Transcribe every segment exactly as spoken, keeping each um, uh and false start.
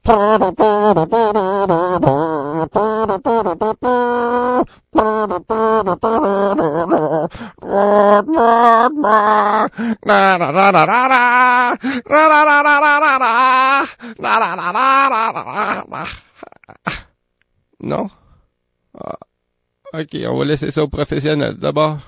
Non? Ah, ok, on va laisser ça aux professionnels d'abord.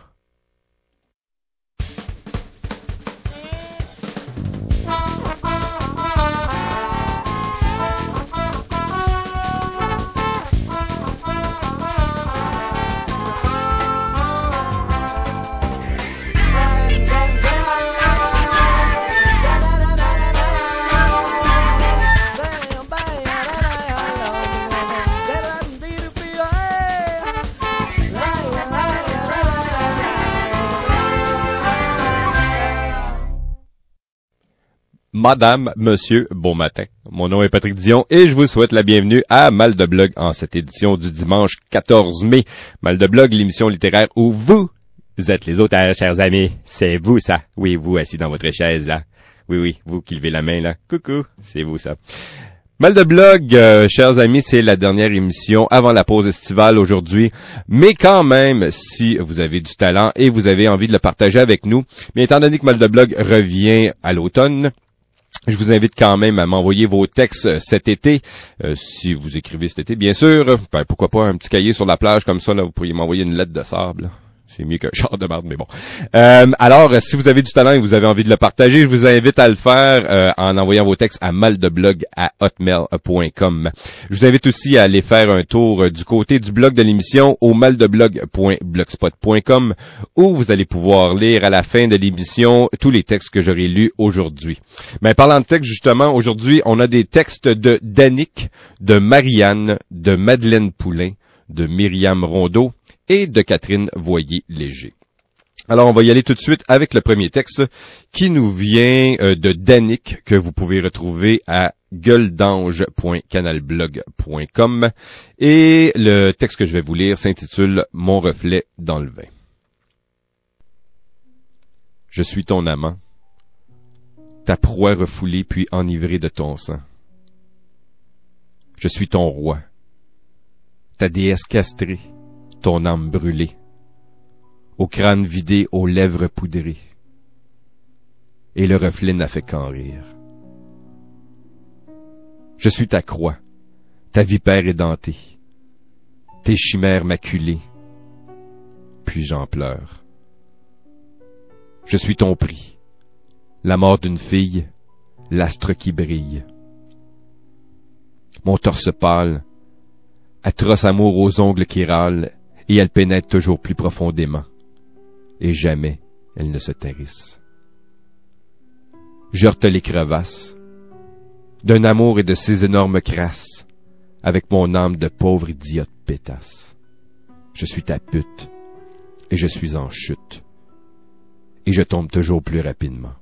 Madame, monsieur, bon matin. Mon nom est Patrick Dion et je vous souhaite la bienvenue à Mal de Blog en cette édition du dimanche quatorze mai. Mal de Blog, l'émission littéraire où vous êtes les auteurs, chers amis. C'est vous, ça. Oui, vous, assis dans votre chaise, là. Oui, oui, vous qui levez la main, là. Coucou, c'est vous, ça. Mal de Blog, euh, chers amis, c'est la dernière émission avant la pause estivale aujourd'hui. Mais quand même, si vous avez du talent et vous avez envie de le partager avec nous, mais étant donné que Mal de Blog revient à l'automne, je vous invite quand même à m'envoyer vos textes cet été, euh, si vous écrivez cet été, bien sûr. Ben, pourquoi pas un petit cahier sur la plage comme ça, là, vous pourriez m'envoyer une lettre de sable. C'est mieux qu'un char de marde, mais bon. Euh, alors, si vous avez du talent et vous avez envie de le partager, je vous invite à le faire euh, en envoyant vos textes à maldeblog à hotmail point com. Je vous invite aussi à aller faire un tour du côté du blog de l'émission au maldeblog point blogspot point com où vous allez pouvoir lire à la fin de l'émission tous les textes que j'aurai lus aujourd'hui. Mais parlant de textes, justement, aujourd'hui, on a des textes de Danick, de Marianne, de Madeleine Poulain, de Myriam Rondeau et de Catherine Voyer-Léger. Alors, on va y aller tout de suite avec le premier texte qui nous vient euh, de Danick, que vous pouvez retrouver à gueuledange point canalblog point com. Et le texte que je vais vous lire s'intitule « Mon reflet dans le vin ». Je suis ton amant, ta proie refoulée puis enivrée de ton sang. Je suis ton roi, ta déesse castrée, ton âme brûlée, au crâne vidé, aux lèvres poudrées, et le reflet n'a fait qu'en rire. Je suis ta croix, ta vipère édentée, tes chimères maculées, puis j'en pleure. Je suis ton prix, la mort d'une fille, l'astre qui brille. Mon torse pâle, atroce amour aux ongles qui râlent, et elle pénètre toujours plus profondément, et jamais elle ne se tarisse. J'heurte les crevasses, d'un amour et de ses énormes crasses, avec mon âme de pauvre idiote pétasse. Je suis ta pute, et je suis en chute, et je tombe toujours plus rapidement.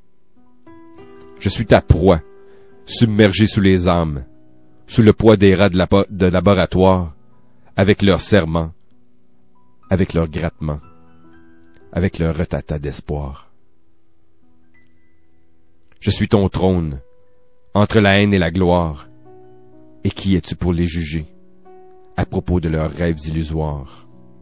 Je suis ta proie, submergée sous les âmes, sous le poids des rats de, la, de laboratoire, avec leurs serments, avec leurs grattements, avec leur retata d'espoir. Je suis ton trône, entre la haine et la gloire, et qui es-tu pour les juger, à propos de leurs rêves illusoires?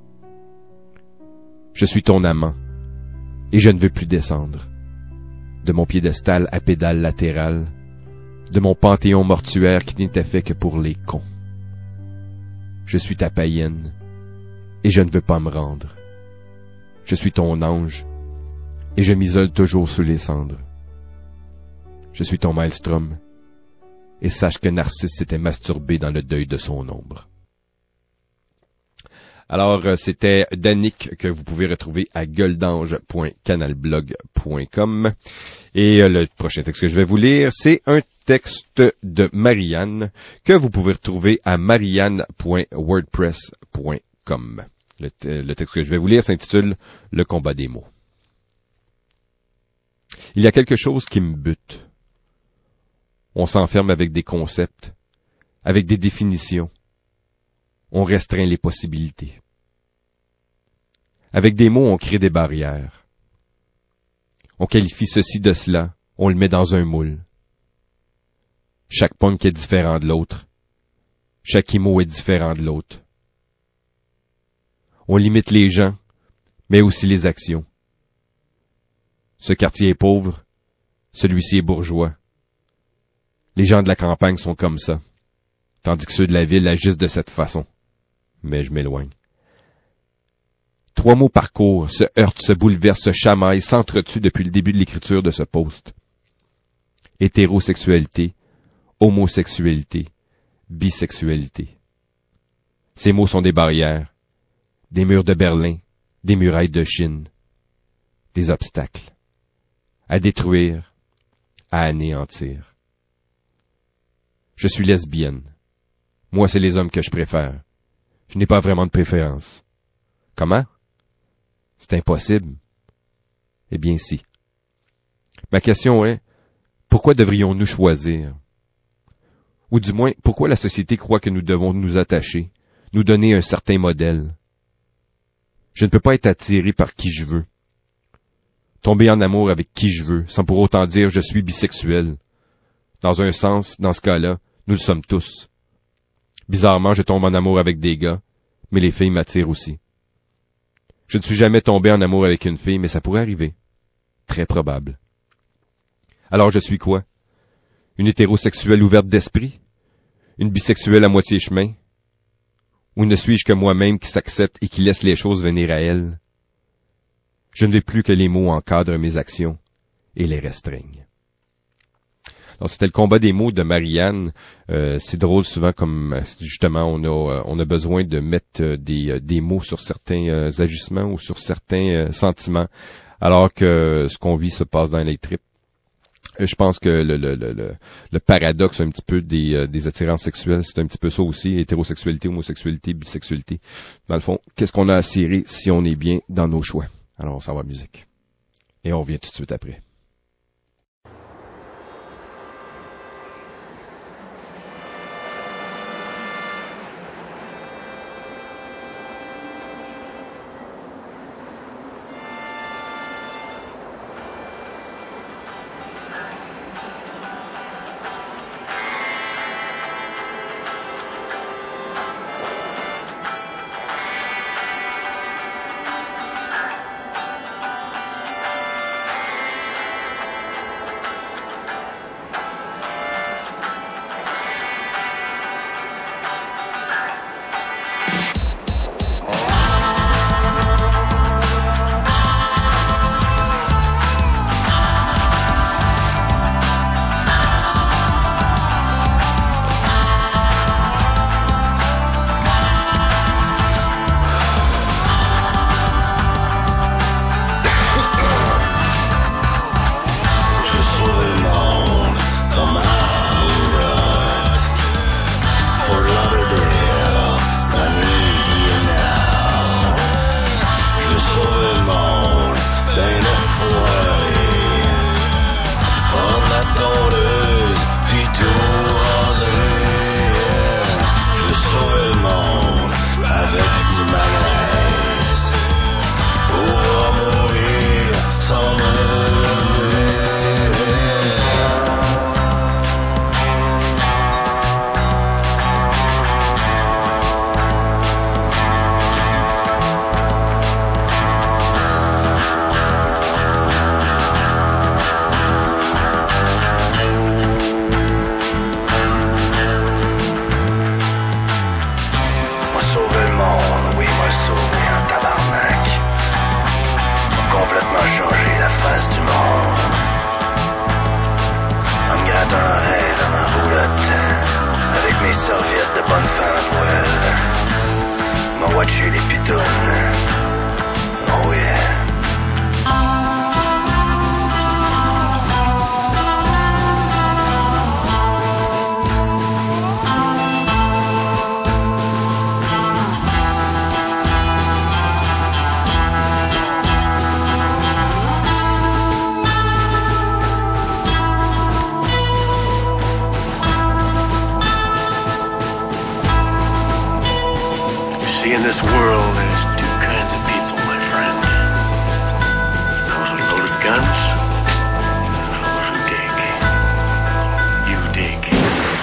Je suis ton amant, et je ne veux plus descendre, de mon piédestal à pédale latérale, de mon panthéon mortuaire qui n'était fait que pour les cons. Je suis ta païenne, et je ne veux pas me rendre. Je suis ton ange, et je m'isole toujours sous les cendres. Je suis ton maelstrom, et sache que Narcisse s'était masturbé dans le deuil de son ombre. Alors, c'était Danick que vous pouvez retrouver à gueuledange point canalblog point com. Et le prochain texte que je vais vous lire, c'est un texte de Marianne que vous pouvez retrouver à marianne point wordpress point com. Le, t- le texte que je vais vous lire s'intitule « Le combat des mots ». Il y a quelque chose qui me bute. On s'enferme avec des concepts, avec des définitions. On restreint les possibilités. Avec des mots, on crée des barrières. On qualifie ceci de cela, on le met dans un moule. Chaque punk est différent de l'autre. Chaque emo est différent de l'autre. On limite les gens, mais aussi les actions. Ce quartier est pauvre, celui-ci est bourgeois. Les gens de la campagne sont comme ça, tandis que ceux de la ville agissent de cette façon. Mais je m'éloigne. Trois mots parcourent, se heurtent, se bouleversent, se chamaillent, s'entretuent depuis le début de l'écriture de ce post. Hétérosexualité, homosexualité, bisexualité. Ces mots sont des barrières, des murs de Berlin, des murailles de Chine, des obstacles, à détruire, à anéantir. Je suis lesbienne. Moi, c'est les hommes que je préfère. Je n'ai pas vraiment de préférence. Comment? C'est impossible. Eh bien, si. Ma question est, pourquoi devrions-nous choisir? Ou du moins, pourquoi la société croit que nous devons nous attacher, nous donner un certain modèle? Je ne peux pas être attiré par qui je veux. Tomber en amour avec qui je veux, sans pour autant dire je suis bisexuel. Dans un sens, dans ce cas-là, nous le sommes tous. Bizarrement, je tombe en amour avec des gars, mais les filles m'attirent aussi. Je ne suis jamais tombé en amour avec une fille, mais ça pourrait arriver. Très probable. Alors je suis quoi? Une hétérosexuelle ouverte d'esprit? Une bisexuelle à moitié chemin? Ou ne suis-je que moi-même qui s'accepte et qui laisse les choses venir à elle? Je ne veux plus que les mots encadrent mes actions et les restreignent. Alors, c'était le combat des mots de Marianne. Euh, c'est drôle souvent comme justement on a on a besoin de mettre des des mots sur certains euh, agissements ou sur certains euh, sentiments, alors que ce qu'on vit se passe dans les tripes. Je pense que le le le le, le paradoxe un petit peu des euh, des attirances sexuelles, c'est un petit peu ça aussi, hétérosexualité, homosexualité, bisexualité. Dans le fond, qu'est-ce qu'on a à cirer si on est bien dans nos choix? Alors on s'en va à musique. Et on revient tout de suite après. guns, and those who dig. You dig.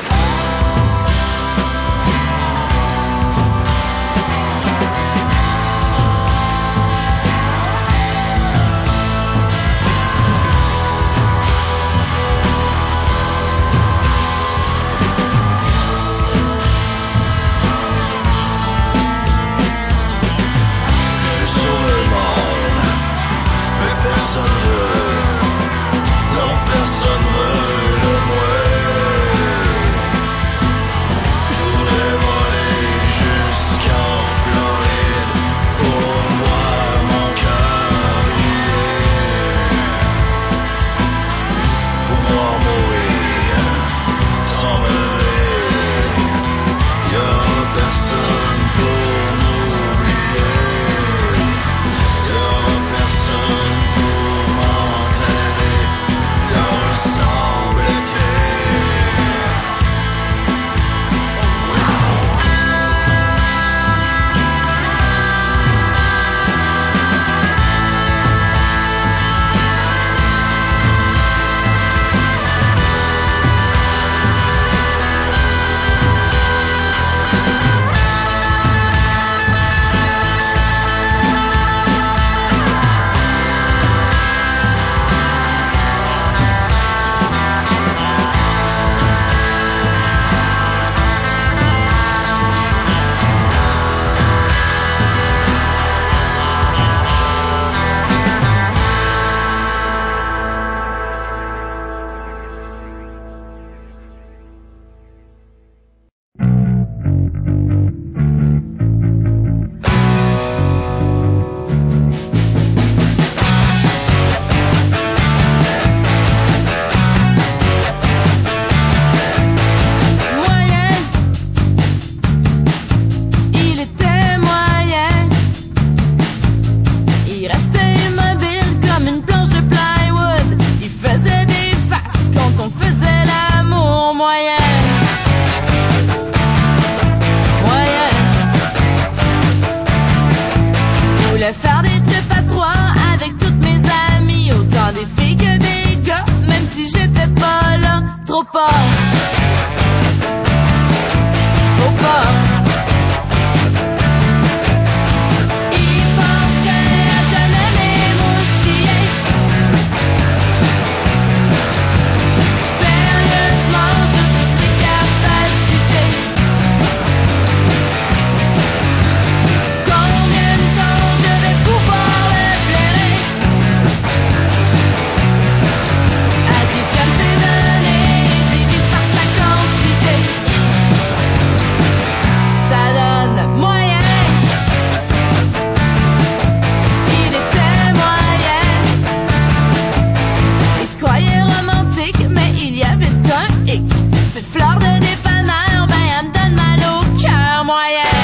Cette fleur de dépanneur, ben elle me donne mal au cœur, moyen.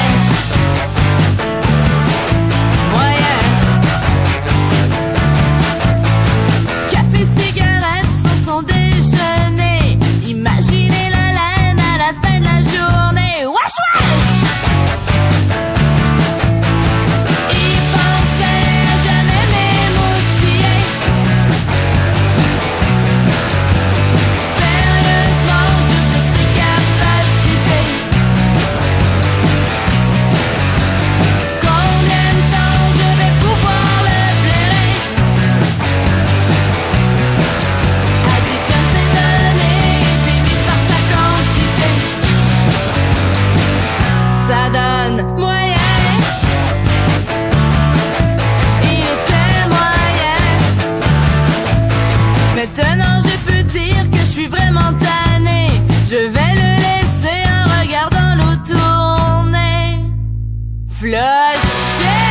Moyen. Café, cigarette sur son déjeuner. Imaginez la laine à la fin de la journée. Wesh, wesh! Il pensait à jamais m'émoustiller. Sérieusement, je doute de ses capacités. Combien de temps je vais pouvoir le blairer? Additionne ses données et divise par sa quantité. Ça donne moyen. Il était moyen. Maintenant je peux dire que je suis vraiment tanné. Je vais le laisser en regardant l'eau tourner. Flusher.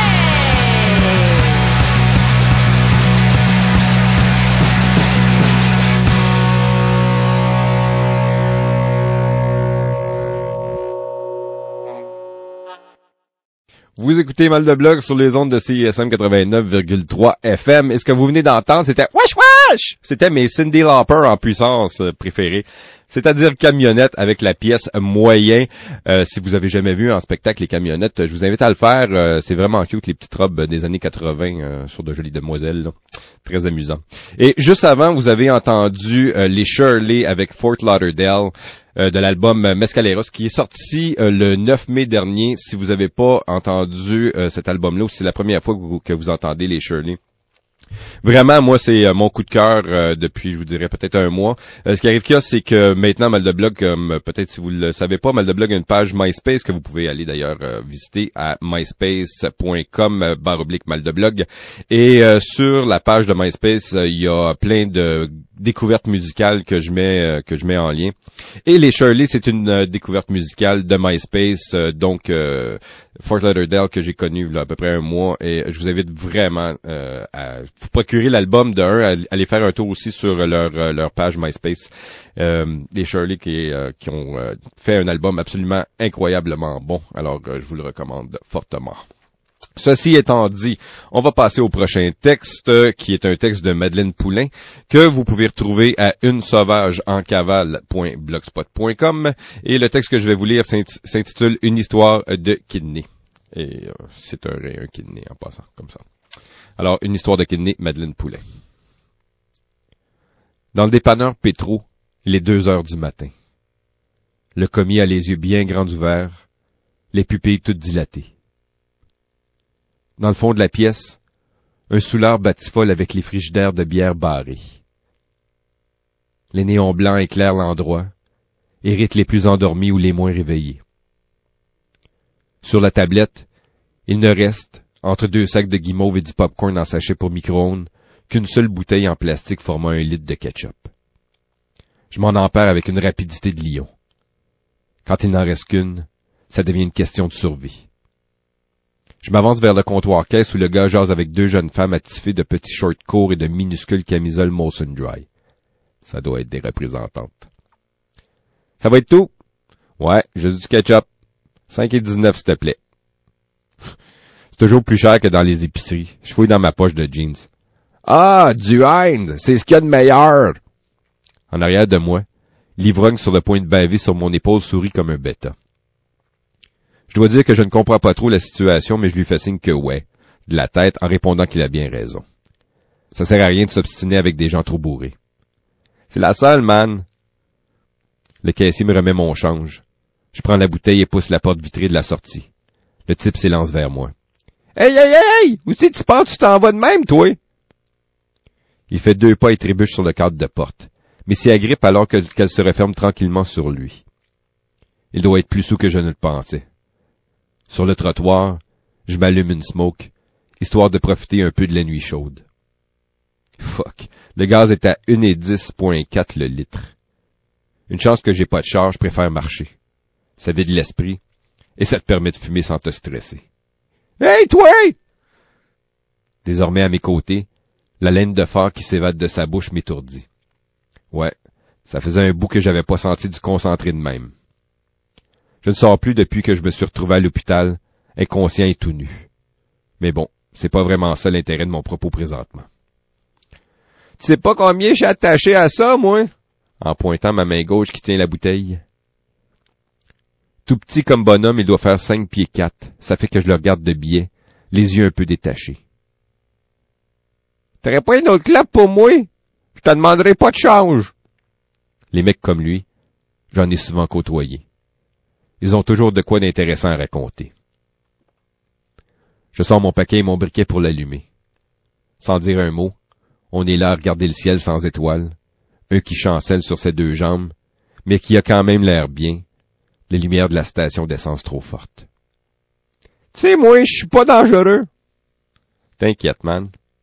Vous écoutez Mal de Blog sur les ondes de C I S M quatre-vingt-neuf virgule trois F M. Et ce que vous venez d'entendre, c'était Wesh Wesh! C'était mes Cyndi Lauper en puissance euh, préférée. C'est-à-dire camionnette avec la pièce moyen. Euh, si vous avez jamais vu en spectacle les camionnettes, je vous invite à le faire. Euh, c'est vraiment cute, les petites robes des années quatre-vingts euh, sur de jolies demoiselles. Là. Très amusant. Et juste avant, vous avez entendu euh, les Shirley avec Fort Lauderdale. Euh, de l'album Mescaleros qui est sorti euh, le neuf mai dernier. Si vous n'avez pas entendu euh, cet album-là ou si c'est la première fois que vous, que vous entendez les Shirley, vraiment, moi, c'est euh, mon coup de cœur euh, depuis, je vous dirais, peut-être un mois. Euh, ce qui arrive qu'il y a, c'est que maintenant, Mal de Blog, comme euh, peut-être si vous le savez pas, Mal de Blog a une page MySpace que vous pouvez aller d'ailleurs euh, visiter à myspace.com euh, barre oblique Mal de Blog. Et euh, sur la page de MySpace, euh, il y a plein de découvertes musicales que je mets euh, que je mets en lien. Et les Shirley, c'est une euh, découverte musicale de MySpace, euh, donc euh, Fort Lauderdale que j'ai connu là, à peu près un mois. Et je vous invite vraiment euh, à vous procurer l'album de un, à aller faire un tour aussi sur leur leur page MySpace. Euh, les Shirley qui, euh, qui ont euh, fait un album absolument incroyablement bon. Alors euh, je vous le recommande fortement. Ceci étant dit, on va passer au prochain texte, qui est un texte de Madeleine Poulain, que vous pouvez retrouver à une sauvage en cavale point blogspot point com. Et le texte que je vais vous lire s'intitule « Une histoire de kidney ». Et euh, c'est un, un kidney en passant, comme ça. Alors, une histoire de kidney, Madeleine Poulain. Dans le dépanneur Pétro, il est deux heures du matin. Le commis a les yeux bien grands ouverts, les pupilles toutes dilatées. Dans le fond de la pièce, un soulard batifole avec les frigidaires de bière barrés. Les néons blancs éclairent l'endroit, irritent les plus endormis ou les moins réveillés. Sur la tablette, il ne reste, entre deux sacs de guimauve et du popcorn en sachet pour micro-ondes, qu'une seule bouteille en plastique formant un litre de ketchup. Je m'en empare avec une rapidité de lion. Quand il n'en reste qu'une, ça devient une question de survie. Je m'avance vers le comptoir caisse où le gars jase avec deux jeunes femmes attifées de petits shorts courts et de minuscules camisoles Molson Dry. Ça doit être des représentantes. Ça va être tout? Ouais, juste du ketchup. cinq et dix-neuf, s'il te plaît. C'est toujours plus cher que dans les épiceries. Je fouille dans ma poche de jeans. Ah, du Heinz! C'est ce qu'il y a de meilleur! En arrière de moi, l'ivrogne sur le point de baver sur mon épaule sourit comme un bêta. Je dois dire que je ne comprends pas trop la situation, mais je lui fais signe que ouais, de la tête, en répondant qu'il a bien raison. Ça sert à rien de s'obstiner avec des gens trop bourrés. C'est la seule, man. Le caissier me remet mon change. Je prends la bouteille et pousse la porte vitrée de la sortie. Le type s'élance vers moi. Hey, hey, hey! Où c'est que tu penses tu t'en vas de même, toi? Il fait deux pas et trébuche sur le cadre de porte, mais s'y agrippe alors que, qu'elle se referme tranquillement sur lui. Il doit être plus saoul que je ne le pensais. Sur le trottoir, je m'allume une smoke, histoire de profiter un peu de la nuit chaude. Fuck, le gaz est à un et dix virgule quatre le litre. Une chance que j'ai pas de char, je préfère marcher. Ça vide l'esprit, et ça te permet de fumer sans te stresser. Hey, toi! Désormais à mes côtés, la laine de phare qui s'évade de sa bouche m'étourdit. Ouais, Ça faisait un bout que j'avais pas senti du concentré de même. Je ne sors plus depuis que je me suis retrouvé à l'hôpital, inconscient et tout nu. Mais bon, c'est pas vraiment ça l'intérêt de mon propos présentement. Tu sais pas combien j'ai attaché à ça, moi? En pointant ma main gauche qui tient la bouteille. Tout petit comme bonhomme, il doit faire cinq pieds quatre. Ça fait que je le regarde de biais, les yeux un peu détachés. T'aurais pas une autre clap pour moi? Je te demanderai pas de change. Les mecs comme lui, j'en ai souvent côtoyé. Ils ont toujours de quoi d'intéressant à raconter. Je sors mon paquet et mon briquet pour l'allumer. Sans dire un mot, on est là à regarder le ciel sans étoiles, un qui chancelle sur ses deux jambes, mais qui a quand même l'air bien, les lumières de la station d'essence trop fortes. Tu sais, moi, je suis pas dangereux. T'inquiète, man.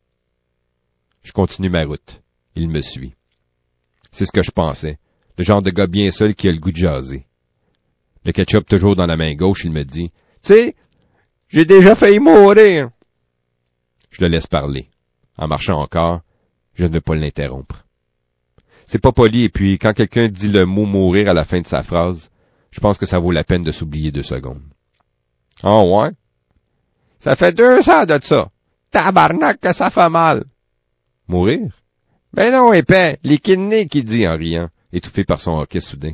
Je continue ma route. Il me suit. C'est ce que je pensais. Le genre de gars bien seul qui a le goût de jaser. Le ketchup toujours dans la main gauche, il me dit, « Tu sais, j'ai déjà failli mourir. » Je le laisse parler. En marchant encore, je ne veux pas l'interrompre. C'est pas poli, et puis quand quelqu'un dit le mot mourir à la fin de sa phrase, je pense que ça vaut la peine de s'oublier deux secondes. « Ah oh ouais? Ça fait deux ans de ça. Tabarnak que ça fait mal. » Mourir? Ben non, épais, les kidneys, qui dit en riant, étouffé par son hoquet soudain.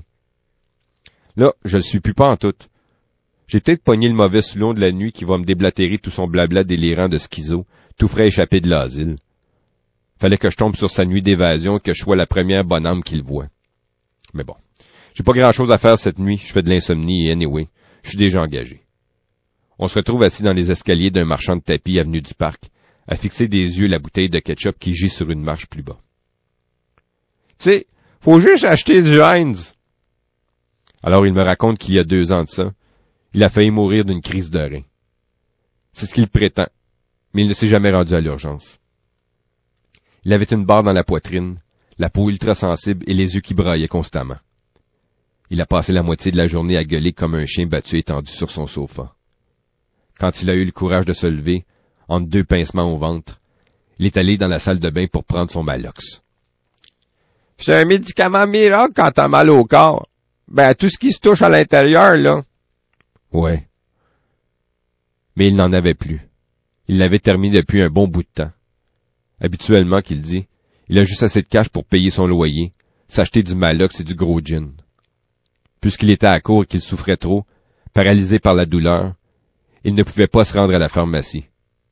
Là, je le suis plus pas en tout. J'ai peut-être pogné le mauvais soulon de la nuit qui va me déblatérer tout son blabla délirant de schizo, tout frais échappé de l'asile. Fallait que je tombe sur sa nuit d'évasion et que je sois la première bonne âme qu'il voit. Mais bon, j'ai pas grand-chose à faire cette nuit, je fais de l'insomnie et anyway, je suis déjà engagé. On se retrouve assis dans les escaliers d'un marchand de tapis avenue du Parc, à fixer des yeux la bouteille de ketchup qui gît sur une marche plus bas. Tu sais, faut juste acheter du Heinz. Alors il me raconte qu'il y a deux ans de ça, il a failli mourir d'une crise de rein. C'est ce qu'il prétend, mais il ne s'est jamais rendu à l'urgence. Il avait une barre dans la poitrine, la peau ultra sensible et les yeux qui braillaient constamment. Il a passé la moitié de la journée à gueuler comme un chien battu étendu sur son sofa. Quand il a eu le courage de se lever, entre deux pincements au ventre, il est allé dans la salle de bain pour prendre son Malox. C'est un médicament miracle quand t'as mal au corps. Ben, tout ce qui se touche à l'intérieur, là. Ouais. Mais il n'en avait plus. Il l'avait terminé depuis un bon bout de temps. Habituellement, qu'il dit, il a juste assez de cash pour payer son loyer, s'acheter du Malox et du gros gin. Puisqu'il était à court et qu'il souffrait trop, paralysé par la douleur, il ne pouvait pas se rendre à la pharmacie.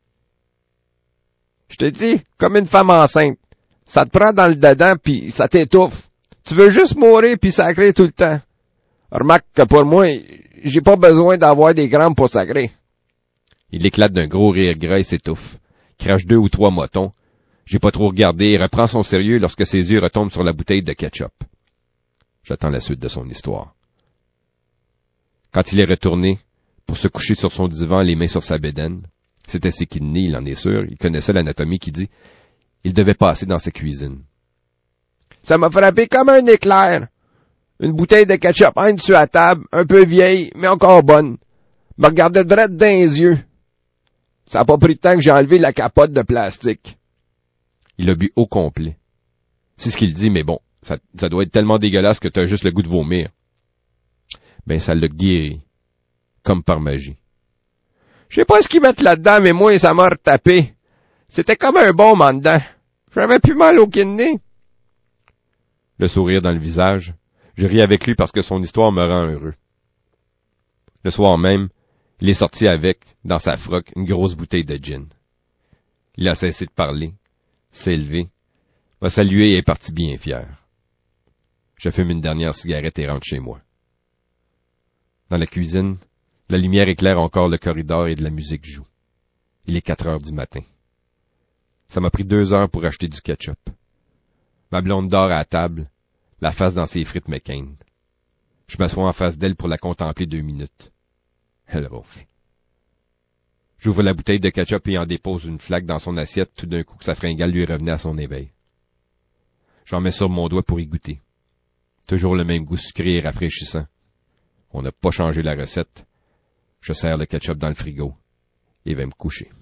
Je te dis, comme une femme enceinte, ça te prend dans le dedans pis ça t'étouffe. Tu veux juste mourir pis sacrer tout le temps. Remarque que pour moi, j'ai pas besoin d'avoir des grammes pour sacrer. Il éclate d'un gros rire gras et s'étouffe, crache deux ou trois motons. J'ai pas trop regardé et reprend son sérieux lorsque ses yeux retombent sur la bouteille de ketchup. J'attends la suite de son histoire. Quand il est retourné, pour se coucher sur son divan, les mains sur sa bédaine, c'était ses kidneys, il en est sûr, il connaissait l'anatomie qui dit, il devait passer dans sa cuisine. Ça m'a frappé comme un éclair. Une bouteille de ketchup Heinz sur la table, un peu vieille, mais encore bonne. Me regardait drette dans les yeux. Ça a pas pris de temps que j'ai enlevé la capote de plastique. Il a bu au complet. C'est ce qu'il dit, mais bon, ça, ça doit être tellement dégueulasse que t'as juste le goût de vomir. Ben, ça l'a guéri. Comme par magie. Je sais pas ce qu'ils mettent là-dedans, mais moi, ça m'a retapé. C'était comme un bon mandant. J'avais plus mal au kidney. Le sourire dans le visage, je ris avec lui parce que son histoire me rend heureux. Le soir même, il est sorti avec, dans sa froque, une grosse bouteille de gin. Il a cessé de parler, s'est levé, m'a salué et est parti bien fier. Je fume une dernière cigarette et rentre chez moi. Dans la cuisine, la lumière éclaire encore le corridor et de la musique joue. Il est quatre heures du matin. Ça m'a pris deux heures pour acheter du ketchup. Ma blonde dort à la table, la face dans ses frites McCain. Je m'assois en face d'elle pour la contempler deux minutes. Elle ronfle. J'ouvre la bouteille de ketchup et en dépose une flaque dans son assiette tout d'un coup que sa fringale lui revenait à son éveil. J'en mets sur mon doigt pour y goûter. Toujours le même goût sucré et rafraîchissant. On n'a pas changé la recette. Je serre le ketchup dans le frigo et vais me coucher.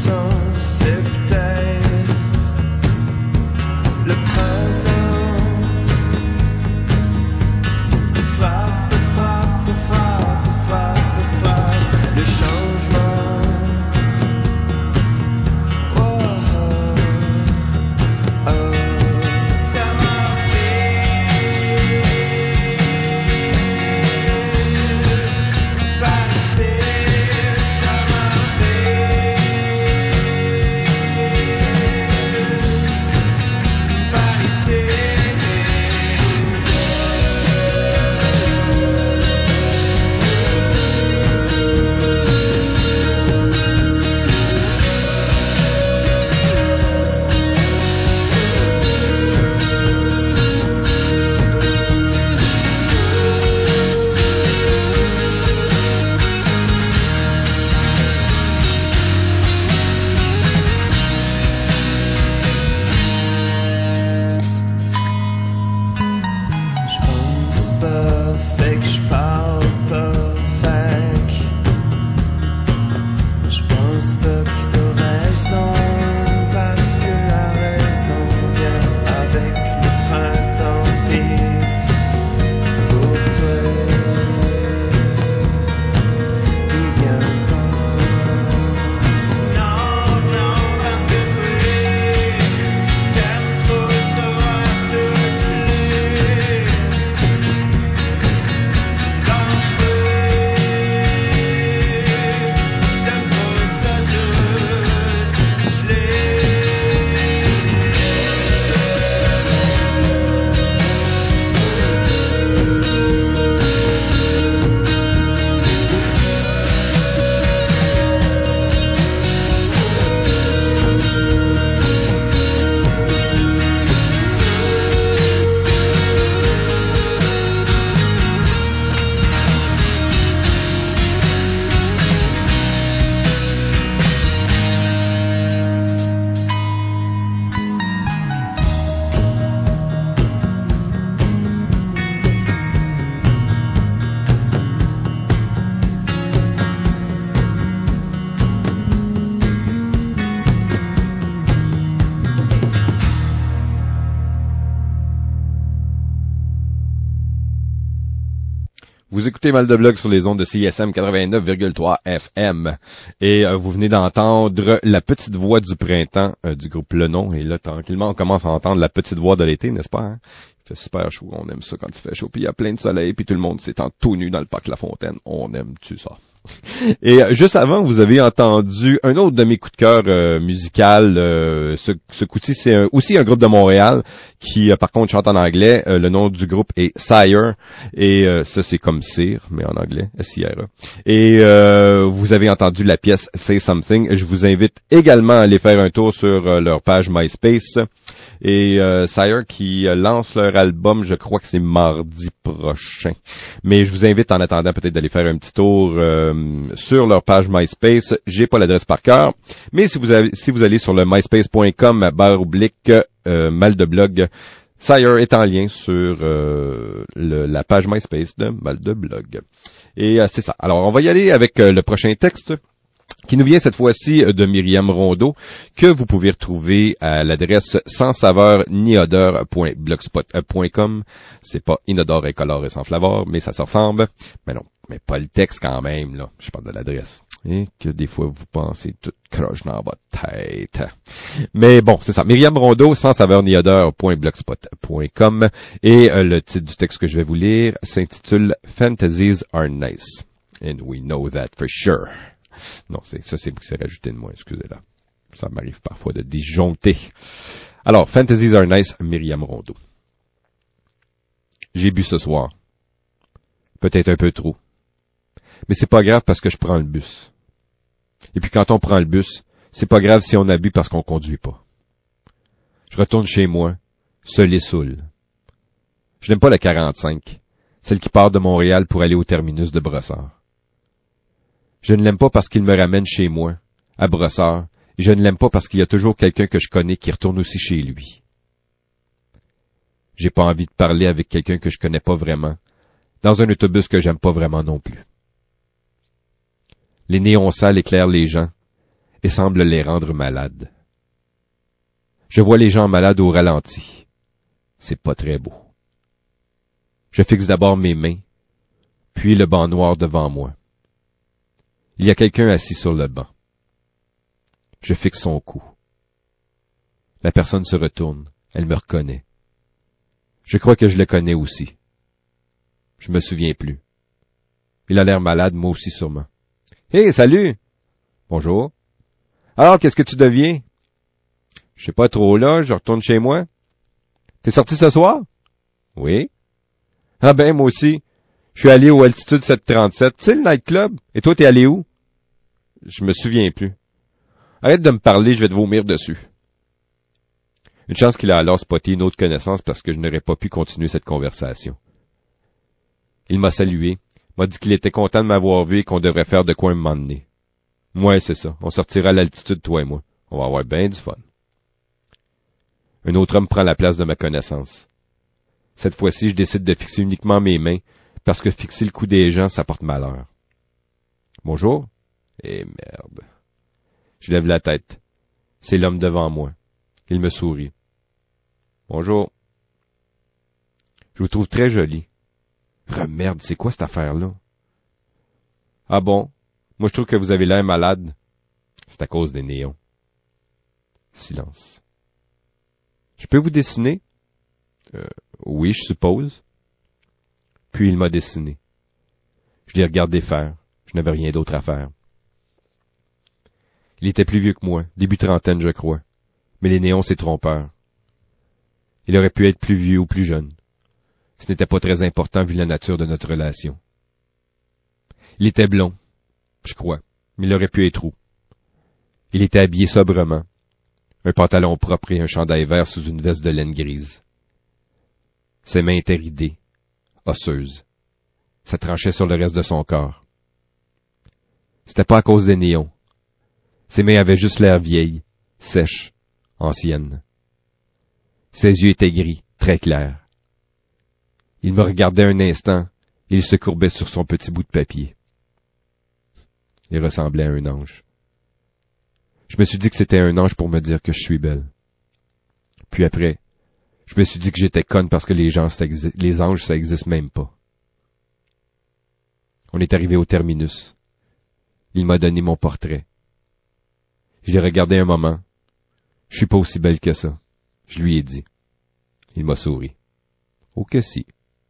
Vous écoutez Mal de Blog sur les ondes de C I S M quatre-vingt-neuf virgule trois F M et euh, vous venez d'entendre la petite voix du printemps euh, du groupe Le Nom. Et là, tranquillement, on commence à entendre la petite voix de l'été, n'est-ce pas? Hein? Il fait super chaud, on aime ça quand il fait chaud. Puis il y a plein de soleil, puis tout le monde s'étend tout nu dans le parc La Fontaine. On aime-tu ça? Et euh, juste avant, vous avez entendu un autre de mes coups de cœur euh, musical. Euh, ce, ce coup-ci, c'est un, aussi un groupe de Montréal qui, euh, par contre, chante en anglais. Euh, le nom du groupe est Sire. Et euh, ça, c'est comme Sire, mais en anglais, S I R E. Et euh, vous avez entendu la pièce Say Something. Je vous invite également à aller faire un tour sur euh, leur page MySpace. Et euh, Sire qui euh, lance leur album, je crois que c'est mardi prochain. Mais je vous invite en attendant peut-être d'aller faire un petit tour euh, sur leur page MySpace. J'ai pas l'adresse par cœur, mais si vous avez, si vous allez sur le myspace point com barre oblique euh, mal de blog, Sire est en lien sur euh, le, la page MySpace de Mal de Blog. Et euh, c'est ça. Alors on va y aller avec euh, le prochain texte, qui nous vient cette fois-ci de Myriam Rondeau, que vous pouvez retrouver à l'adresse sans saveur ni odeur point blogspot point com. C'est pas inodore, incolore et sans flavor, mais ça se ressemble. Mais non, mais pas le texte quand même, là. Je parle de l'adresse. Et que des fois, vous pensez tout croche dans votre tête. Mais bon, c'est ça. Myriam Rondeau, sans saveur ni odeur point blogspot point com. Et euh, le titre du texte que je vais vous lire s'intitule Fantasies are nice. And we know that for sure. Non, c'est, ça c'est, c'est rajouté de moi, excusez-la. Ça m'arrive parfois de disjoncter. Alors, Fantasies are nice, Myriam Rondeau. J'ai bu ce soir. Peut-être un peu trop. Mais c'est pas grave parce que je prends le bus. Et puis quand on prend le bus, c'est pas grave si on a bu parce qu'on conduit pas. Je retourne chez moi, seul et saoul. Je n'aime pas la quarante-cinq, celle qui part de Montréal pour aller au terminus de Brossard. Je ne l'aime pas parce qu'il me ramène chez moi, à Brossard, et je ne l'aime pas parce qu'il y a toujours quelqu'un que je connais qui retourne aussi chez lui. J'ai pas envie de parler avec quelqu'un que je connais pas vraiment, dans un autobus que j'aime pas vraiment non plus. Les néons sales éclairent les gens, et semble les rendre malades. Je vois les gens malades au ralenti. C'est pas très beau. Je fixe d'abord mes mains, puis le banc noir devant moi. Il y a quelqu'un assis sur le banc. Je fixe son cou. La personne se retourne. Elle me reconnaît. Je crois que je le connais aussi. Je me souviens plus. Il a l'air malade, moi aussi sûrement. « Hé, hey, salut! »« Bonjour. »« Alors, qu'est-ce que tu deviens? »« Je sais pas trop là, je retourne chez moi. »« T'es sorti ce soir? »« Oui. »« Ah ben, moi aussi. Je suis allé au Altitude sept cent trente-sept. Tu sais, le nightclub? Et toi, t'es allé où? »« Je me souviens plus. »« Arrête de me parler, je vais te vomir dessus. » Une chance qu'il a alors spoté une autre connaissance parce que je n'aurais pas pu continuer cette conversation. Il m'a salué, m'a dit qu'il était content de m'avoir vu et qu'on devrait faire de quoi un moment donné. Ouais, c'est ça. On sortira à l'altitude, toi et moi. On va avoir bien du fun. Un autre homme prend la place de ma connaissance. Cette fois-ci, je décide de fixer uniquement mes mains parce que fixer le cou des gens, ça porte malheur. Bonjour. Eh merde. Je lève la tête. C'est l'homme devant moi. Il me sourit. Bonjour. Je vous trouve très joli. Remerde, c'est quoi cette affaire-là? Ah bon? Moi, je trouve que vous avez l'air malade. C'est à cause des néons. Silence. Je peux vous dessiner? Euh, oui, je suppose. Puis il m'a dessiné. Je l'ai regardé faire. Je n'avais rien d'autre à faire. Il était plus vieux que moi, début trentaine, je crois. Mais les néons, c'est trompeur. Il aurait pu être plus vieux ou plus jeune. Ce n'était pas très important vu la nature de notre relation. Il était blond, je crois, mais il aurait pu être roux. Il était habillé sobrement, un pantalon propre et un chandail vert sous une veste de laine grise. Ses mains étaient ridées, osseuses. Ça tranchait sur le reste de son corps. C'était pas à cause des néons. Ses mains avaient juste l'air vieilles, sèches, anciennes. Ses yeux étaient gris, très clairs. Il me regardait un instant, et il se courbait sur son petit bout de papier. Il ressemblait à un ange. Je me suis dit que c'était un ange pour me dire que je suis belle. Puis après, je me suis dit que j'étais conne parce que les gens, ça exi- les anges, ça existe même pas. On est arrivé au terminus. Il m'a donné mon portrait. Je l'ai regardé un moment. Je suis pas aussi belle que ça. Je lui ai dit. Il m'a souri. Oh que si.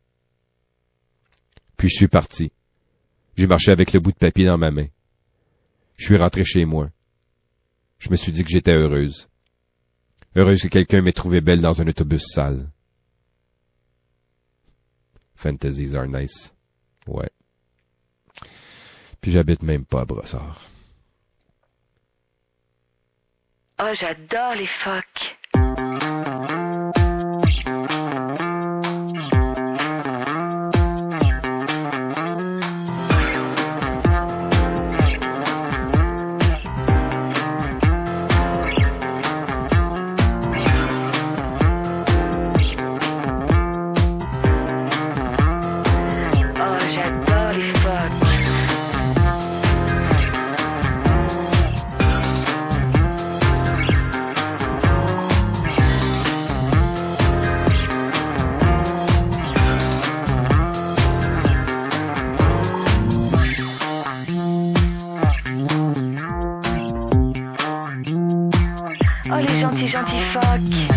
Puis je suis parti. J'ai marché avec le bout de papier dans ma main. Je suis rentré chez moi. Je me suis dit que j'étais heureuse. Heureuse que quelqu'un m'ait trouvé belle dans un autobus sale. Fantasies are nice. Ouais. Puis j'habite même pas à Brossard. Oh, j'adore les phoques. Oh, les gentils, gentils phoques.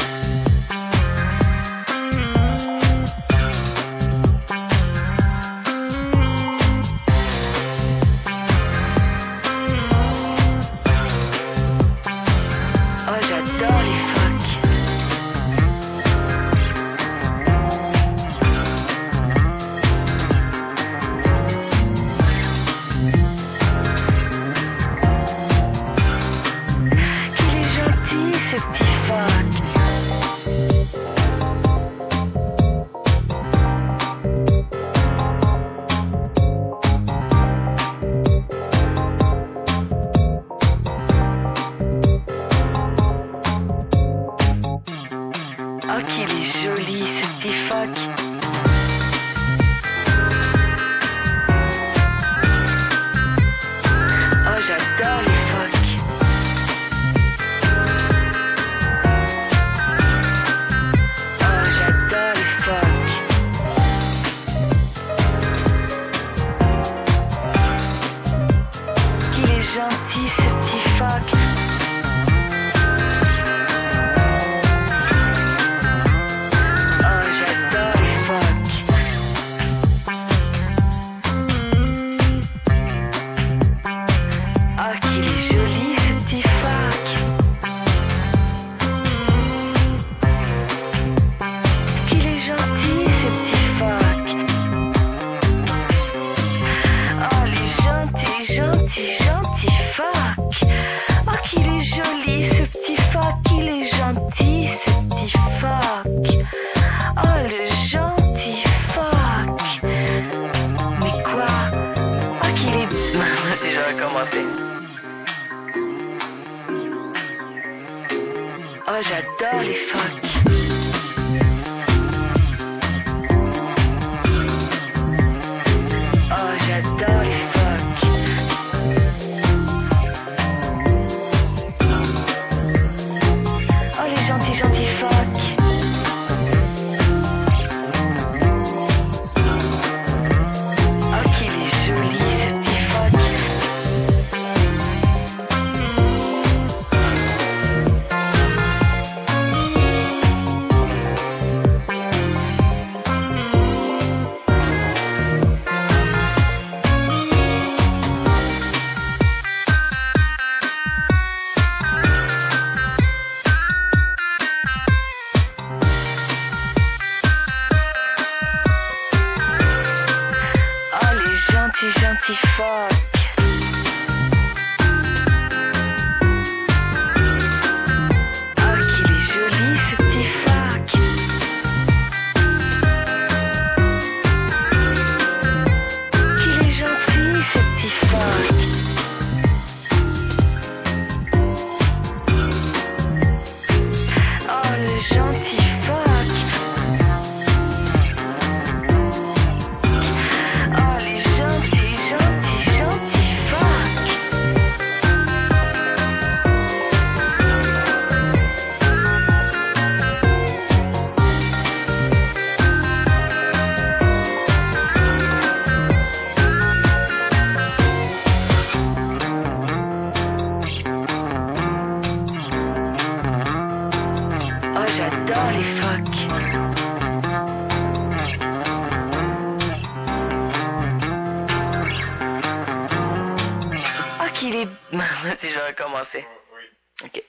Oh, j'adore les phoques. Qu'il est gentil, ce petit phoque. gentils, ces petits phoques. Oh, j'adore les phoques. Oh, qu'il est joli, ce petit phoque. Qu'il est gentil, ce petit phoque. Oh, les gentils, gentils, gentils phoques. Oh, qu'il est joli, ce petit phoque. Qu'il est gentil, ce petit phoque. Oh, le gentil phoque. Mais quoi? Oh, qu'il est... Déjà recommencé. Oh, j'adore les phoques. Oh, j'adore les phoques. Oh, les gentils, gentils phoques. Oh, qu'il est joli, ce petit phoque. Oh, les gentils, gentils phoques. Oh, qu'il est joli, ce petit phoque. Qu'il est gentil, ce petit phoque. Oh, le gentil phoque. Oh, les gentils, gentils, gentils phoques. Oh, j'adore les phoques. Oh, qu'il est... Si je vais recommencer. Ok.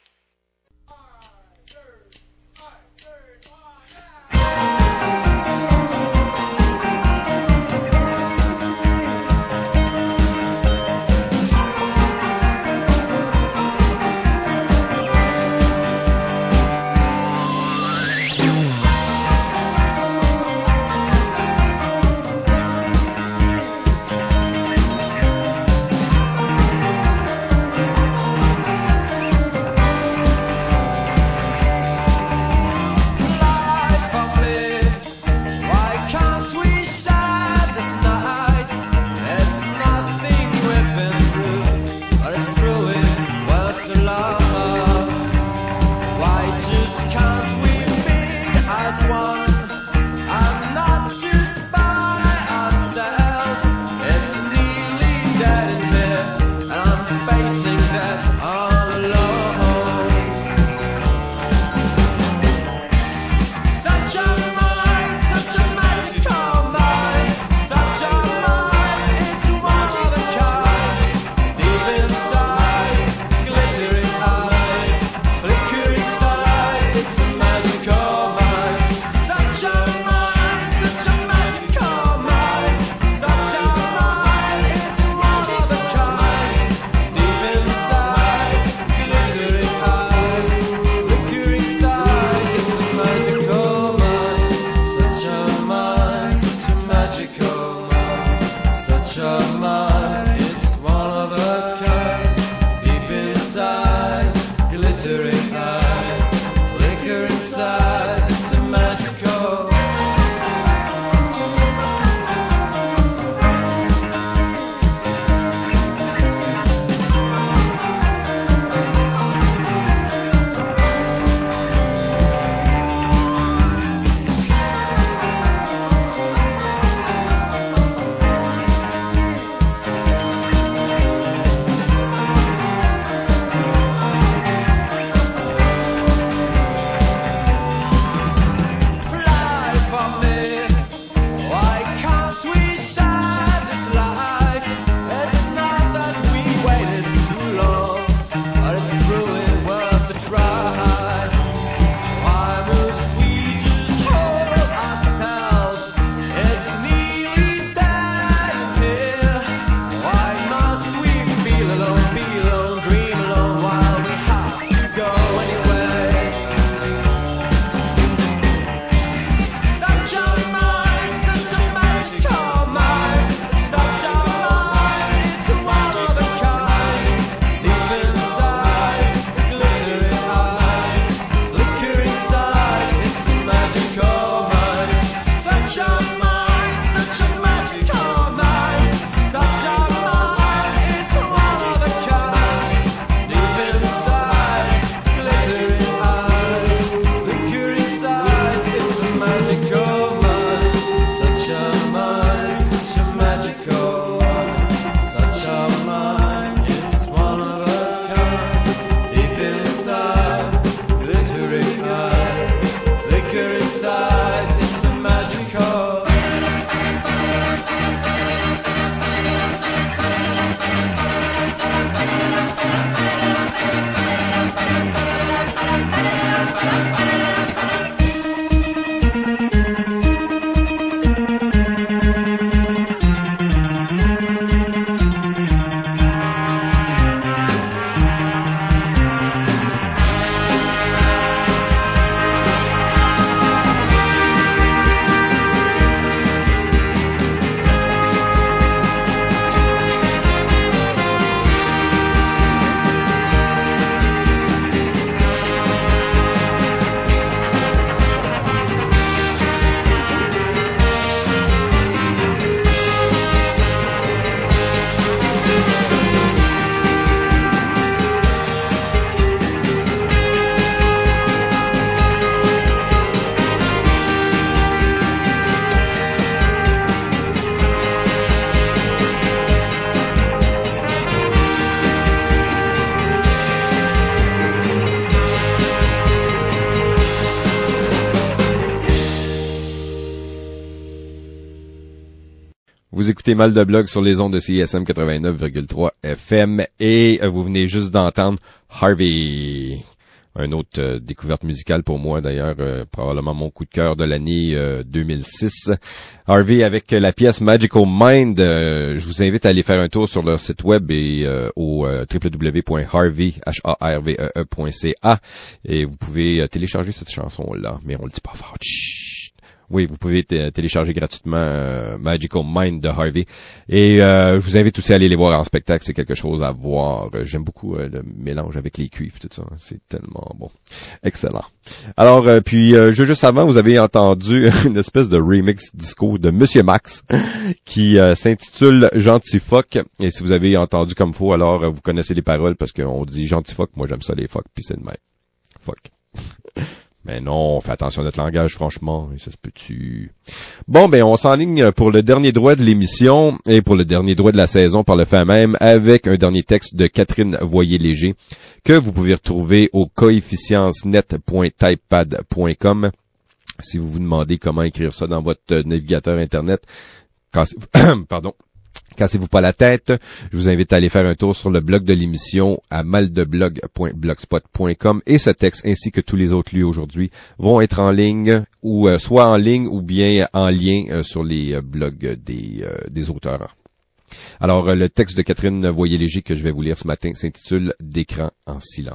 écoutez Mal de Blog sur les ondes de C I S M quatre-vingt-neuf virgule trois F M et euh, vous venez juste d'entendre Harvey. Un autre euh, découverte musicale pour moi d'ailleurs, euh, probablement mon coup de cœur de l'année euh, deux mille six. Harvey avec euh, la pièce Magical Mind. Euh, je vous invite à aller faire un tour sur leur site web et euh, au euh, w w w point harvey point c a et vous pouvez euh, télécharger cette chanson-là, mais on le dit pas fort. Chut. Oui, vous pouvez t- télécharger gratuitement euh, Magical Mind de Harvey. Et euh, je vous invite aussi à aller les voir en spectacle, c'est quelque chose à voir. Euh, j'aime beaucoup euh, le mélange avec les cuivres, tout ça. C'est tellement bon. Excellent. Alors, euh, puis, euh, juste avant, vous avez entendu une espèce de remix disco de Monsieur Max qui euh, s'intitule Gentil Fuck. Et si vous avez entendu comme faut, alors euh, vous connaissez les paroles parce qu'on dit Gentil Fuck. Moi, j'aime ça les fuck, puis c'est de même. Fuck. Mais non, on fait attention à notre langage, franchement, et ça se peut-tu. Bon, ben, on s'enligne pour le dernier droit de l'émission et pour le dernier droit de la saison par le fait même avec un dernier texte de Catherine Voyer-Léger que vous pouvez retrouver au coefficiencenet point typepad point com. Si vous vous demandez comment écrire ça dans votre navigateur Internet, cassez- pardon. Cassez-vous pas la tête. Je vous invite à aller faire un tour sur le blog de l'émission à maldeblog point blogspot point com et ce texte ainsi que tous les autres lieux aujourd'hui vont être en ligne ou euh, soit en ligne ou bien en lien euh, sur les euh, blogs des, euh, des auteurs. Alors, euh, le texte de Catherine Voyer-Léger que je vais vous lire ce matin s'intitule « D'écran en silence ».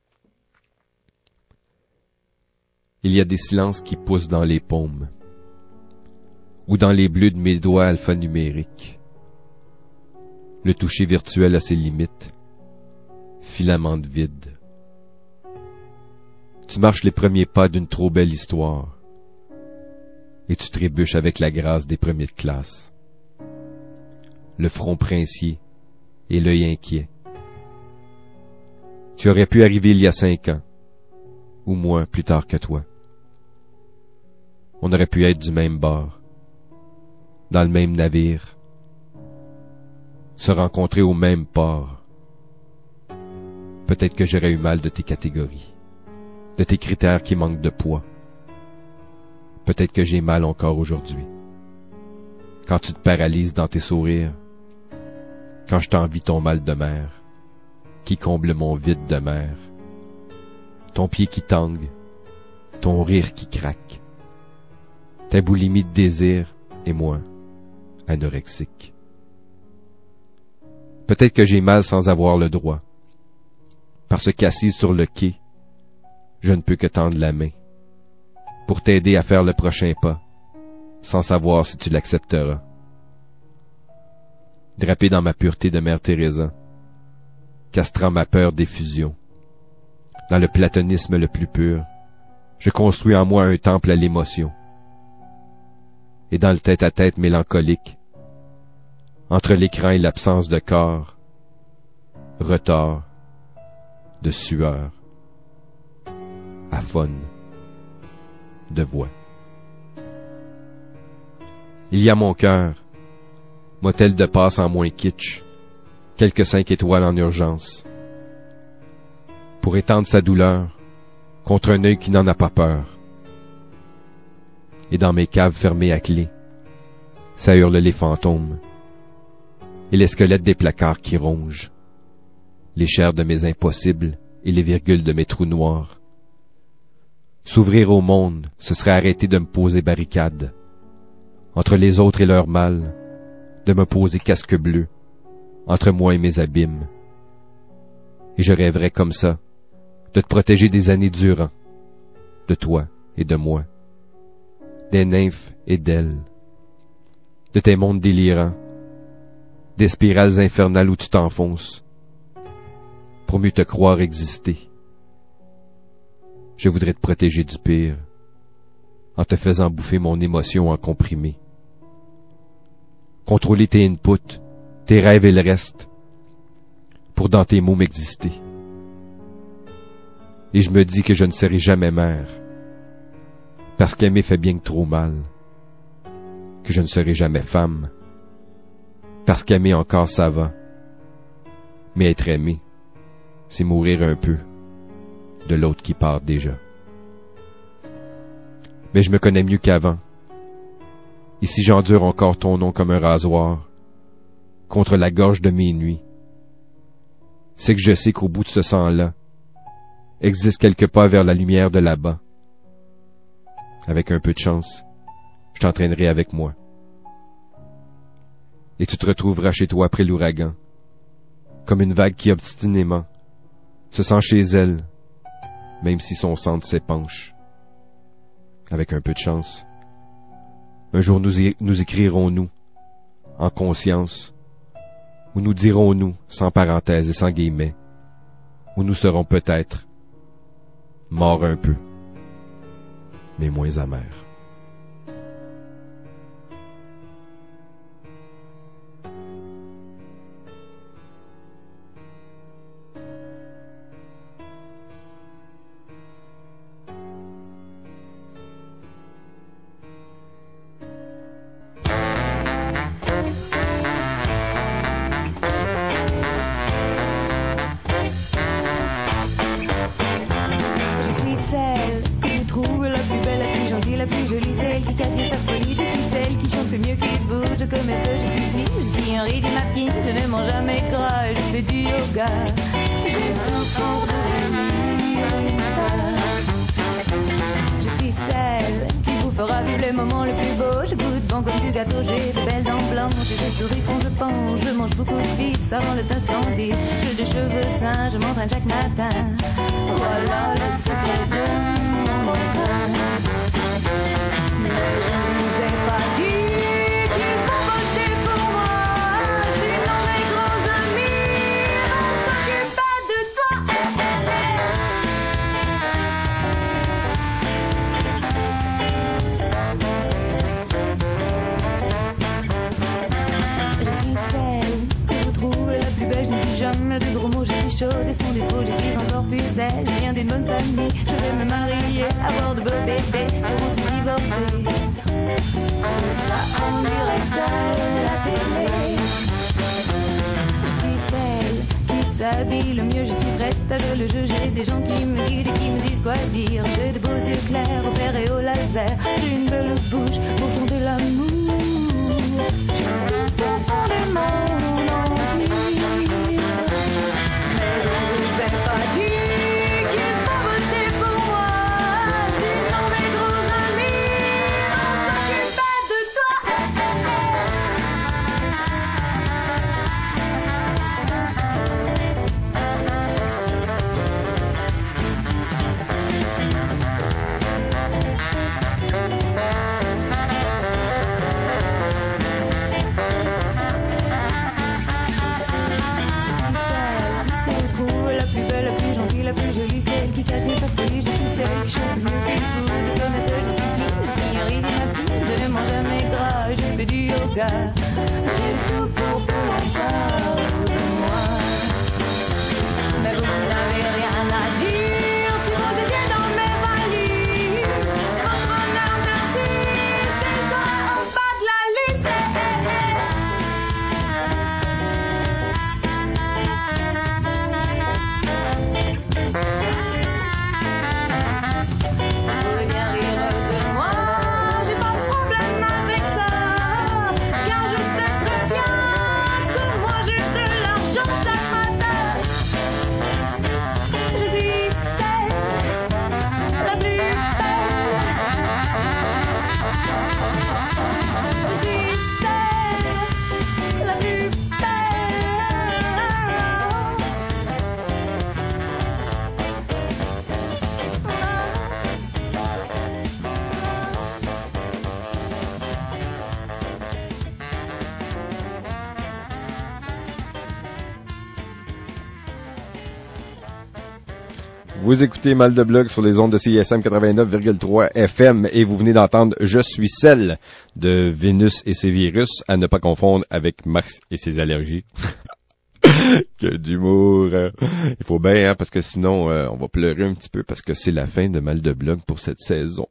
Il y a des silences qui poussent dans les paumes ou dans les bleus de mes doigts alphanumériques. Le toucher virtuel a ses limites. Filament de vide. Tu marches les premiers pas d'une trop belle histoire. Et tu trébuches avec la grâce des premiers de classe. Le front princier et l'œil inquiet. Tu aurais pu arriver il y a cinq ans. Ou moins plus tard que toi. On aurait pu être du même bord. Dans le même navire. Se rencontrer au même port. Peut-être que j'aurais eu mal de tes catégories, de tes critères qui manquent de poids. Peut-être que j'ai mal encore aujourd'hui. Quand tu te paralyses dans tes sourires, quand je t'envie ton mal de mer, qui comble mon vide de mer, ton pied qui tangue, ton rire qui craque, ta boulimie de désir et moi, anorexique. Peut-être que j'ai mal sans avoir le droit, parce qu'assise sur le quai, je ne peux que tendre la main, pour t'aider à faire le prochain pas, sans savoir si tu l'accepteras. Drapé dans ma pureté de Mère Teresa, castrant ma peur d'effusion, dans le platonisme le plus pur, je construis en moi un temple à l'émotion. Et dans le tête-à-tête mélancolique, entre l'écran et l'absence de corps, retard, de sueur, aphone, de voix. Il y a mon cœur, motel de passe en moins kitsch, quelques cinq étoiles en urgence, pour étendre sa douleur contre un œil qui n'en a pas peur. Et dans mes caves fermées à clé, ça hurle les fantômes, et les squelettes des placards qui rongent, les chairs de mes impossibles et les virgules de mes trous noirs. S'ouvrir au monde, ce serait arrêter de me poser barricade, entre les autres et leur mal, de me poser casque bleu, entre moi et mes abîmes. Et je rêverais comme ça, de te protéger des années durant, de toi et de moi, des nymphes et d'elles, de tes mondes délirants, des spirales infernales où tu t'enfonces, pour mieux te croire exister. Je voudrais te protéger du pire, en te faisant bouffer mon émotion en comprimé. Contrôler tes inputs, tes rêves et le reste, pour dans tes mots m'exister. Et je me dis que je ne serai jamais mère, parce qu'aimer fait bien que trop mal, que je ne serai jamais femme, parce qu'aimer encore ça va, mais être aimé, c'est mourir un peu de l'autre qui part déjà. Mais je me connais mieux qu'avant, Et si j'endure encore ton nom comme un rasoir, contre la gorge de mes nuits, c'est que je sais qu'au bout de ce sang-là, existe quelque pas vers la lumière de là-bas. Avec un peu de chance, je t'entraînerai avec moi. Et tu te retrouveras chez toi après l'ouragan, comme une vague qui obstinément se sent chez elle, même si son centre s'épanche. Avec un peu de chance, un jour nous, y, nous écrirons-nous, en conscience, ou nous dirons-nous, sans parenthèse et sans guillemets, où nous serons peut-être morts un peu, mais moins amers. Vous écoutez Mal de Blog sur les ondes de C I S M quatre-vingt-neuf virgule trois F M et vous venez d'entendre Je suis celle de Vénus et ses virus, à ne pas confondre avec Mars et ses allergies. Que d'humour. Il faut bien, hein, parce que sinon euh, on va pleurer un petit peu parce que c'est la fin de Mal de Blog pour cette saison.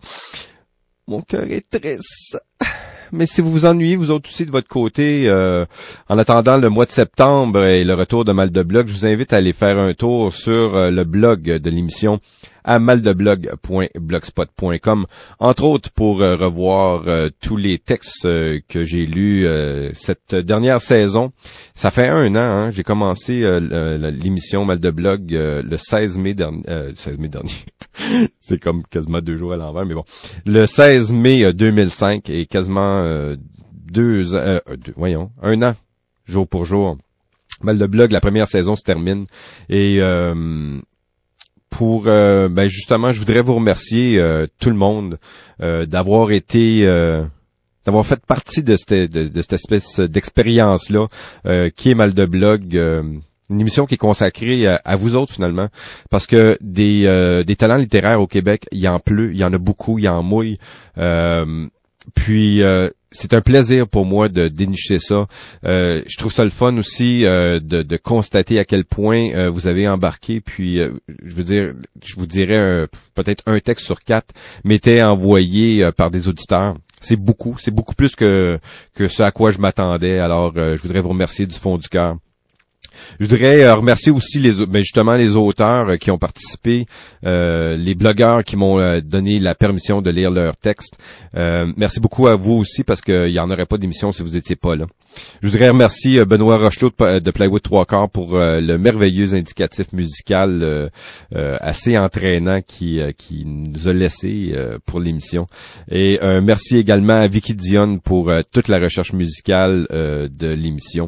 Mon cœur est triste. Mais si vous vous ennuyez, vous autres aussi de votre côté, euh, en attendant le mois de septembre et le retour de Mal de Blog, je vous invite à aller faire un tour sur euh, le blog de l'émission à maldeblog point blogspot point com, entre autres pour euh, revoir euh, tous les textes euh, que j'ai lus euh, cette dernière saison. Ça fait un an, hein, j'ai commencé euh, l'émission Mal de Blog euh, le seize mai dernier. Euh, seize mai dernier. C'est comme quasiment deux jours à l'envers, mais bon. Le seize mai deux mille cinq et quasiment euh, deux, euh, deux, voyons, un an, jour pour jour. Mal de Blog, la première saison se termine et euh, pour euh, ben justement, je voudrais vous remercier euh, tout le monde euh, d'avoir été euh, d'avoir fait partie de cette de, de cette espèce d'expérience là euh, qui est Mal de Blog. Euh, Une émission qui est consacrée à, à vous autres finalement, parce que des euh, des talents littéraires au Québec, il y en pleut, il y en a beaucoup, il y en mouille. Euh, puis euh, c'est un plaisir pour moi de dénicher ça. Euh, je trouve ça le fun aussi euh, de, de constater à quel point euh, vous avez embarqué. Puis euh, je veux dire, je vous dirais euh, peut-être un texte sur quatre m'était envoyé euh, par des auditeurs. C'est beaucoup, c'est beaucoup plus que que ce à quoi je m'attendais. Alors euh, je voudrais vous remercier du fond du cœur. Je voudrais euh, remercier aussi les, ben justement les auteurs euh, qui ont participé, euh, les blogueurs qui m'ont euh, donné la permission de lire leurs textes. Euh, merci beaucoup à vous aussi parce qu'il n'y en aurait pas d'émission si vous n'étiez pas là. Je voudrais remercier euh, Benoît Rochelot de, de Plywood trois quarts pour euh, le merveilleux indicatif musical euh, euh, assez entraînant qui, euh, qui nous a laissé euh, pour l'émission. Et euh, merci également à Vicky Dionne pour euh, toute la recherche musicale euh, de l'émission.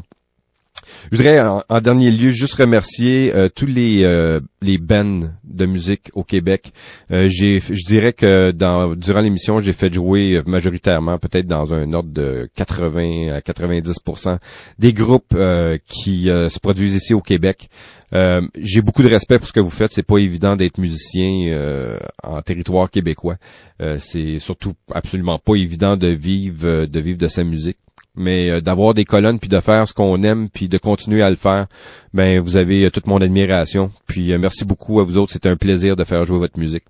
Je voudrais en, en dernier lieu juste remercier euh, tous les euh, les bands de musique au Québec. Euh, j'ai, je dirais que dans durant l'émission, j'ai fait jouer majoritairement, peut-être dans un ordre de quatre-vingts à quatre-vingt-dix pour cent des groupes euh, qui euh, se produisent ici au Québec. Euh, j'ai beaucoup de respect pour ce que vous faites. C'est pas évident d'être musicien euh, en territoire québécois. Euh, c'est surtout absolument pas évident de vivre de vivre de sa musique. Mais euh, d'avoir des colonnes puis de faire ce qu'on aime puis de continuer à le faire, ben vous avez euh, toute mon admiration. Puis euh, merci beaucoup à vous autres, c'était un plaisir de faire jouer votre musique.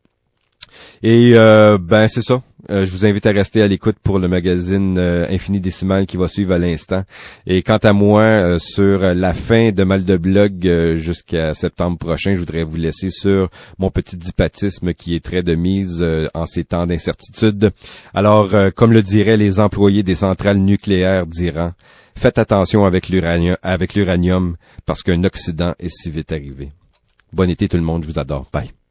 Et euh, ben c'est ça. Euh, je vous invite à rester à l'écoute pour le magazine euh, Infini Décimal qui va suivre à l'instant. Et quant à moi, euh, sur la fin de Mal de Blog euh, jusqu'à septembre prochain, je voudrais vous laisser sur mon petit dipatisme qui est très de mise euh, en ces temps d'incertitude. Alors, euh, comme le diraient les employés des centrales nucléaires d'Iran, faites attention avec l'uranium, avec l'uranium parce qu'un accident est si vite arrivé. Bon été tout le monde, je vous adore. Bye.